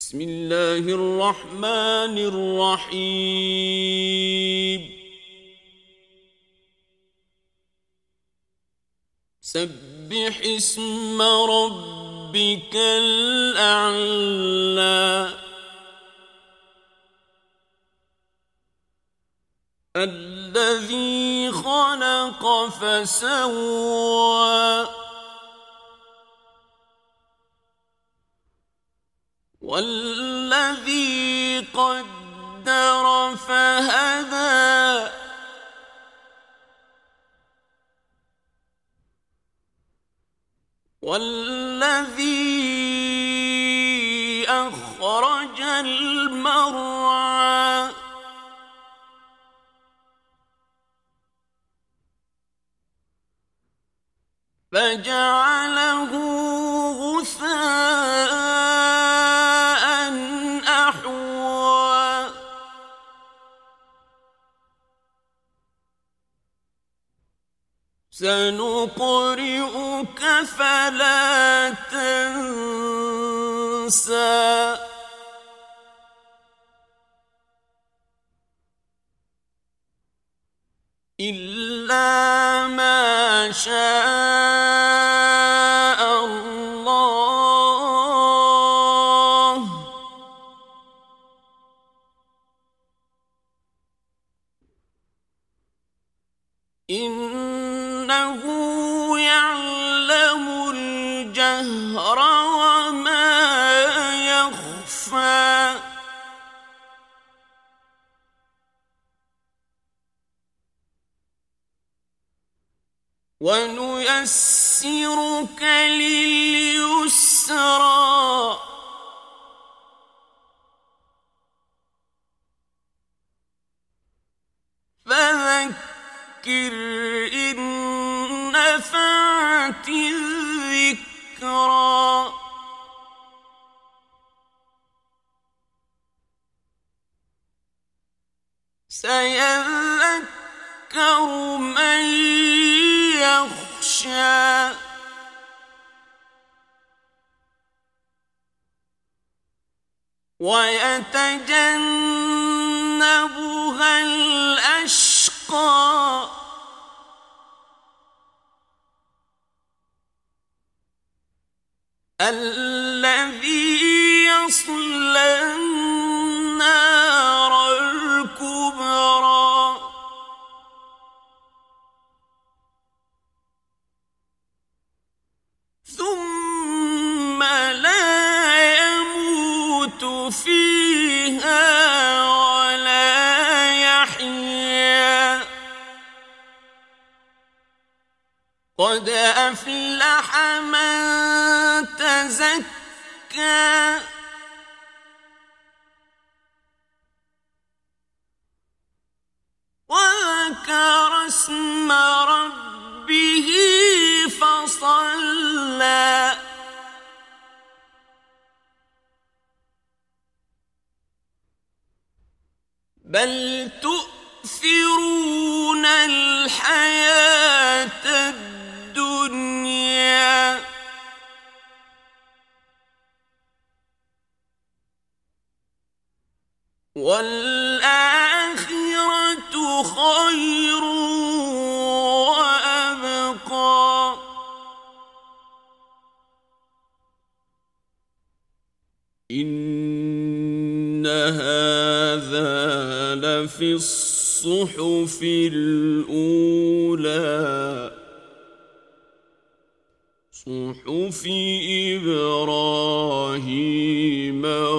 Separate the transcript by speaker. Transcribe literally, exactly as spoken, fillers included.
Speaker 1: بسم الله الرحمن الرحيم سبح اسم ربك الأعلى الذي خلق فسوى والذي قدر فهدى والذي أخرج المرعى فجعله غثاء أحوى سنقرئك فلا تنسى إلا ما شاء الله إنه يعلم الجهر وما يخفى ونيسرك لليسرى فذكر إن نفعت الذكرى سيذكر من يخشى ويتجنبها الأشقى الذي يصلى النار الكبرى ثم لا يموت فيها ولا يحيا قد أفلح من تزكى وذكر اسم ربه فصلى بل تؤثرون الحياة الدنيا والآخرة خير وأبقى إن هذا لفي الصحف الأولى صحف إبراهيم